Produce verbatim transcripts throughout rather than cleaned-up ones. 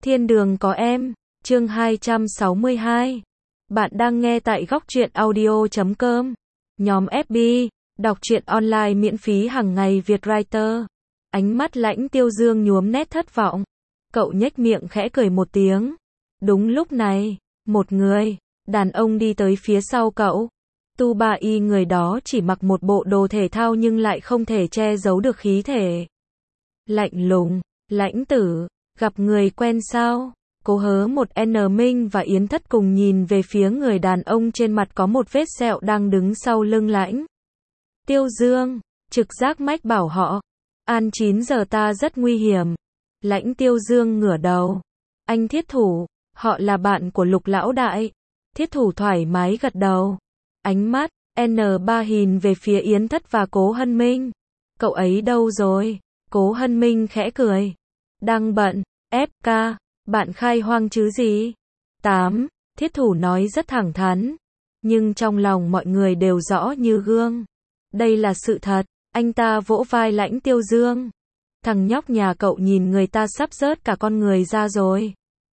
Thiên đường có em, chương hai trăm sáu mươi hai. Bạn đang nghe tại góc truyện audio chấm com. Nhóm ép bê, đọc truyện online miễn phí hàng ngày Việt Writer. Ánh mắt Lãnh Tiêu Dương nhuốm nét thất vọng. Cậu nhếch miệng khẽ cười một tiếng. Đúng lúc này, một người, đàn ông đi tới phía sau cậu. Tu Ba Y người đó chỉ mặc một bộ đồ thể thao nhưng lại không thể che giấu được khí thể. Lạnh lùng, Lãnh tử, gặp người quen sao? Cố Hớ một N Minh và Yến Thất cùng nhìn về phía người đàn ông trên mặt có một vết sẹo đang đứng sau lưng Lãnh Tiêu Dương, trực giác mách bảo họ. An chín giờ ta rất nguy hiểm. Lãnh Tiêu Dương ngửa đầu. Anh Thiết Thủ, họ là bạn của Lục lão đại. Thiết Thủ thoải mái gật đầu. Ánh mắt N ba nhìn về phía Yến Thất và Cố Hân Minh. Cậu ấy đâu rồi? Cố Hân Minh khẽ cười. Đang bận, ép ca, bạn khai hoang chứ gì? tám. Thiết Thủ nói rất thẳng thắn. Nhưng trong lòng mọi người đều rõ như gương. Đây là sự thật, anh ta vỗ vai Lãnh Tiêu Dương. Thằng nhóc nhà cậu nhìn người ta sắp rớt cả con người ra rồi.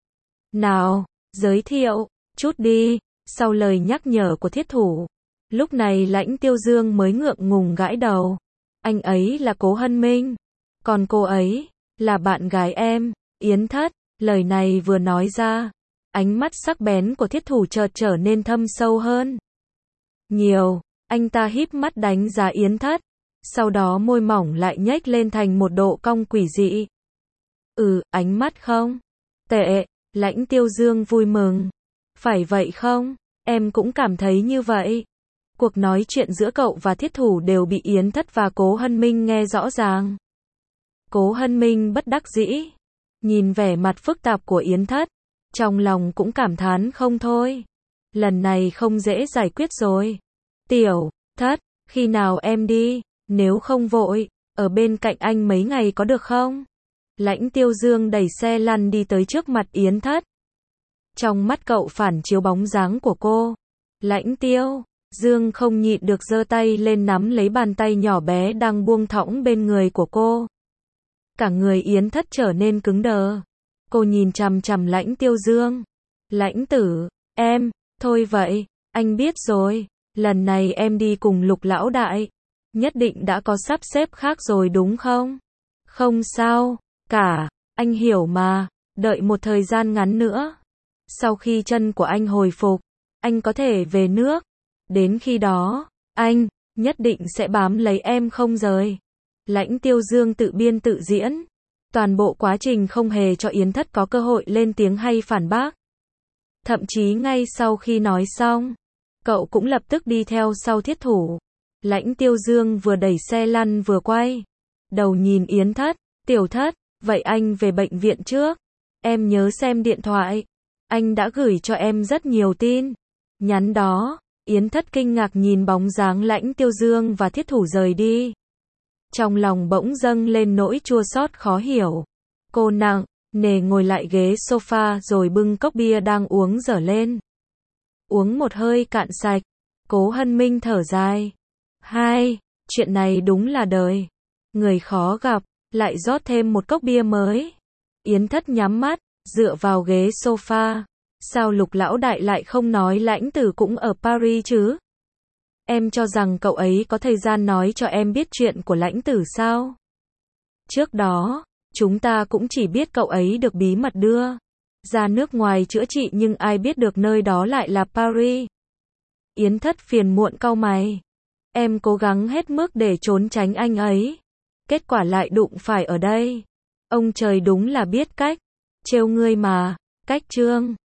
Nào, giới thiệu, chút đi, sau lời nhắc nhở của Thiết Thủ. Lúc này Lãnh Tiêu Dương mới ngượng ngùng gãi đầu. Anh ấy là Cố Hân Minh. Còn cô ấy, là bạn gái em, Yến Thất. Lời này vừa nói ra, ánh mắt sắc bén của Thiết Thủ chợt trở nên thâm sâu hơn nhiều. Anh ta híp mắt đánh giá Yến Thất, sau đó môi mỏng lại nhếch lên thành một độ cong quỷ dị. Ừ, ánh mắt không tệ. Lãnh Tiêu Dương vui mừng. Phải vậy không? Em cũng cảm thấy như vậy. Cuộc nói chuyện giữa cậu và Thiết Thủ đều bị Yến Thất và Cố Hân Minh nghe rõ ràng. Cố Hân Minh bất đắc dĩ, nhìn vẻ mặt phức tạp của Yến Thất, trong lòng cũng cảm thán không thôi. Lần này không dễ giải quyết rồi. Tiểu Thất, khi nào em đi, nếu không vội, ở bên cạnh anh mấy ngày có được không? Lãnh Tiêu Dương đẩy xe lăn đi tới trước mặt Yến Thất. Trong mắt cậu phản chiếu bóng dáng của cô. Lãnh Tiêu Dương không nhịn được giơ tay lên nắm lấy bàn tay nhỏ bé đang buông thõng bên người của cô. Cả người Yến Thất trở nên cứng đờ. Cô nhìn chằm chằm Lãnh Tiêu Dương. Lãnh tử, em, thôi vậy, anh biết rồi. Lần này em đi cùng Lục lão đại. Nhất định đã có sắp xếp khác rồi đúng không? Không sao cả, anh hiểu mà. Đợi một thời gian ngắn nữa. Sau khi chân của anh hồi phục, anh có thể về nước. Đến khi đó, anh nhất định sẽ bám lấy em không rời. Lãnh Tiêu Dương tự biên tự diễn. Toàn bộ quá trình không hề cho Yến Thất có cơ hội lên tiếng hay phản bác. Thậm chí ngay sau khi nói xong, cậu cũng lập tức đi theo sau Thiết Thủ. Lãnh Tiêu Dương vừa đẩy xe lăn vừa quay đầu nhìn Yến Thất. Tiểu Thất, vậy anh về bệnh viện trước. Em nhớ xem điện thoại. Anh đã gửi cho em rất nhiều tin nhắn đó. Yến Thất kinh ngạc nhìn bóng dáng Lãnh Tiêu Dương và Thiết Thủ rời đi. Trong lòng bỗng dâng lên nỗi chua xót khó hiểu. Cô nặng nề ngồi lại ghế sofa rồi bưng cốc bia đang uống dở lên. Uống một hơi cạn sạch. Cố Hân Minh thở dài. Hai, chuyện này đúng là đời. Người khó gặp, lại rót thêm một cốc bia mới. Yến Thất nhắm mắt, dựa vào ghế sofa. Sao Lục lão đại lại không nói Lãnh tử cũng ở Paris chứ? Em cho rằng cậu ấy có thời gian nói cho em biết chuyện của Lãnh tử sao? Trước đó, chúng ta cũng chỉ biết cậu ấy được bí mật đưa ra nước ngoài chữa trị nhưng ai biết được nơi đó lại là Paris. Yến Thất phiền muộn cau mày. Em cố gắng hết mức để trốn tránh anh ấy. Kết quả lại đụng phải ở đây. Ông trời đúng là biết cách trêu ngươi mà. Cách chương